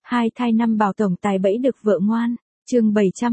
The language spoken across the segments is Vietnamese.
Hai thai năm bảo tổng tài bẫy được vợ ngoan. Chương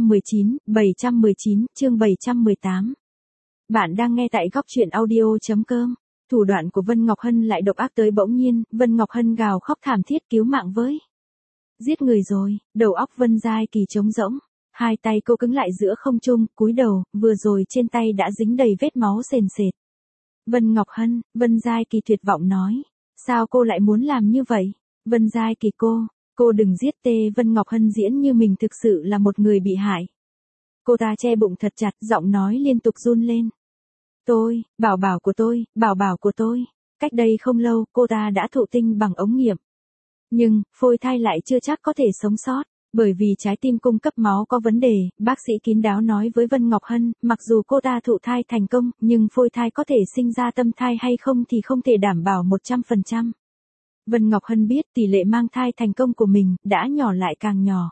719, chương 718. Bạn đang nghe tại góc truyện audio.com. Thủ đoạn của Vân Ngọc Hân lại độc ác tới bỗng nhiên, Vân Ngọc Hân gào khóc thảm thiết cứu mạng với. Giết người rồi, đầu óc Vân Giai Kỳ trống rỗng. Hai tay cô cứng lại giữa không trung, cúi đầu, vừa rồi trên tay đã dính đầy vết máu sền sệt. Vân Ngọc Hân, Vân Giai Kỳ tuyệt vọng nói. Sao cô lại muốn làm như vậy? Vân Giai Kỳ cô đừng giết tê. Vân Ngọc Hân diễn như mình thực sự là một người bị hại. Cô ta che bụng thật chặt, giọng nói liên tục run lên. Bảo bảo của tôi. Cách đây không lâu, cô ta đã thụ tinh bằng ống nghiệm. Nhưng, phôi thai lại chưa chắc có thể sống sót. Bởi vì trái tim cung cấp máu có vấn đề, bác sĩ kín đáo nói với Vân Ngọc Hân, mặc dù cô ta thụ thai thành công, nhưng phôi thai có thể sinh ra tâm thai hay không thì không thể đảm bảo 100%. Vân Ngọc Hân biết tỷ lệ mang thai thành công của mình đã nhỏ lại càng nhỏ.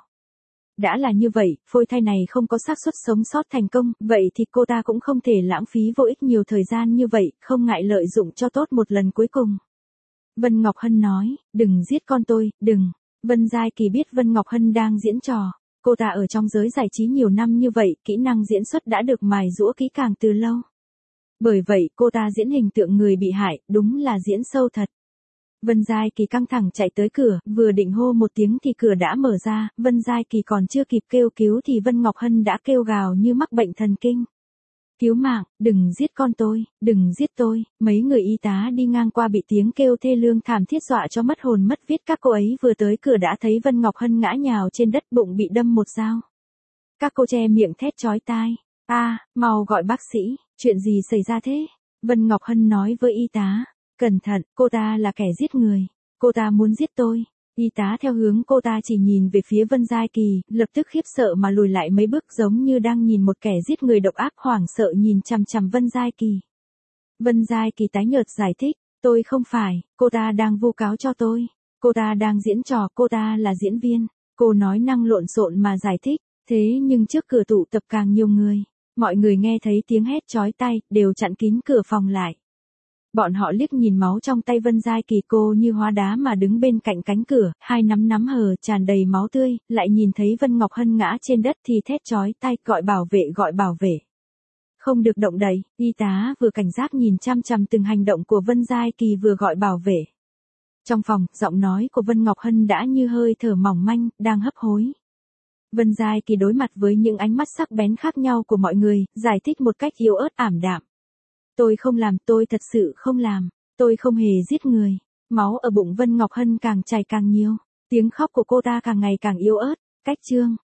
Đã là như vậy, phôi thai này không có xác suất sống sót thành công, vậy thì cô ta cũng không thể lãng phí vô ích nhiều thời gian như vậy, không ngại lợi dụng cho tốt một lần cuối cùng. Vân Ngọc Hân nói, đừng giết con tôi, đừng. Vân Giai Kỳ biết Vân Ngọc Hân đang diễn trò. Cô ta ở trong giới giải trí nhiều năm như vậy, kỹ năng diễn xuất đã được mài giũa kỹ càng từ lâu. Bởi vậy, cô ta diễn hình tượng người bị hại, đúng là diễn sâu thật. Vân Giai Kỳ căng thẳng chạy tới cửa, vừa định hô một tiếng thì cửa đã mở ra, Vân Giai Kỳ còn chưa kịp kêu cứu thì Vân Ngọc Hân đã kêu gào như mắc bệnh thần kinh. Cứu mạng, đừng giết con tôi, đừng giết tôi. Mấy người y tá đi ngang qua bị tiếng kêu thê lương thảm thiết dọa cho mất hồn mất vía. Các cô ấy vừa tới cửa đã thấy Vân Ngọc Hân ngã nhào trên đất, bụng bị đâm một dao. Các cô che miệng thét chói tai. Mau gọi bác sĩ, chuyện gì xảy ra thế? Vân Ngọc Hân nói với y tá. Cẩn thận, cô ta là kẻ giết người. Cô ta muốn giết tôi. Y tá theo hướng cô ta chỉ nhìn về phía Vân Giai Kỳ, lập tức khiếp sợ mà lùi lại mấy bước giống như đang nhìn một kẻ giết người độc ác, hoảng sợ nhìn chằm chằm Vân Giai Kỳ. Vân Giai Kỳ tái nhợt giải thích, tôi không phải, cô ta đang vu cáo cho tôi. Cô ta đang diễn trò, cô ta là diễn viên. Cô nói năng lộn xộn mà giải thích, thế nhưng trước cửa tụ tập càng nhiều người. Mọi người nghe thấy tiếng hét chói tai, đều chặn kín cửa phòng lại. Bọn họ liếc nhìn máu trong tay Vân Giai Kỳ, cô như hóa đá mà đứng bên cạnh cánh cửa, hai nắm hờ tràn đầy máu tươi, lại nhìn thấy Vân Ngọc Hân ngã trên đất thì thét chói tai, gọi bảo vệ. Không được động đậy, y tá vừa cảnh giác nhìn chăm chăm từng hành động của Vân Giai Kỳ vừa gọi bảo vệ. Trong phòng, giọng nói của Vân Ngọc Hân đã như hơi thở mỏng manh, đang hấp hối. Vân Giai Kỳ đối mặt với những ánh mắt sắc bén khác nhau của mọi người, giải thích một cách yếu ớt ảm đạm. Tôi không làm, tôi thật sự không làm, tôi không hề giết người. Máu ở bụng Vân Ngọc Hân càng chảy càng nhiều, tiếng khóc của cô ta càng ngày càng yếu ớt. Cách chương